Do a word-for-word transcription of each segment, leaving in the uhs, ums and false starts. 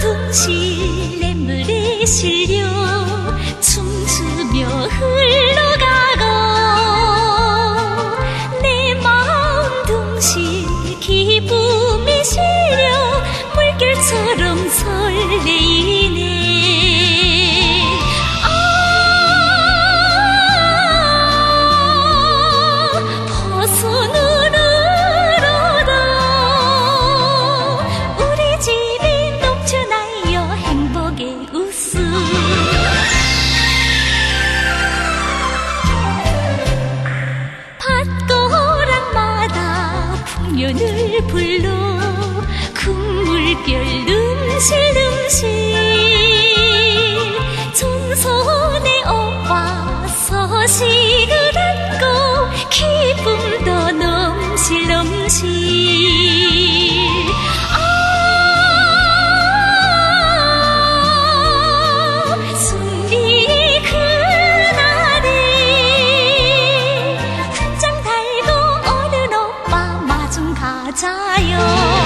둥실 냇물에 실려 춤추며 흘러가고 내 마음 둥실 기쁨이 실려 물결처럼 설레이네. 풍년을 불러 국물결 음실음실 전선에 오빠 서식을 안고 기쁨도 넘실넘실. 아 순리 그날에 훈장 달고 오는 오빠 마중 가자요.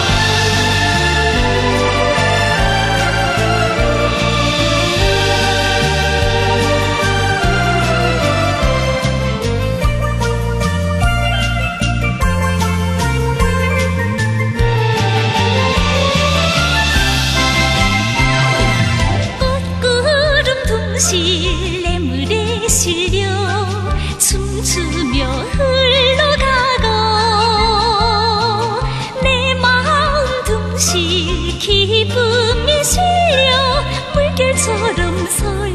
꽃구름 둥실 냇물에 실려 춤추며 흘러가고 내 마음 둥실 기쁨이 실려 물결처럼 설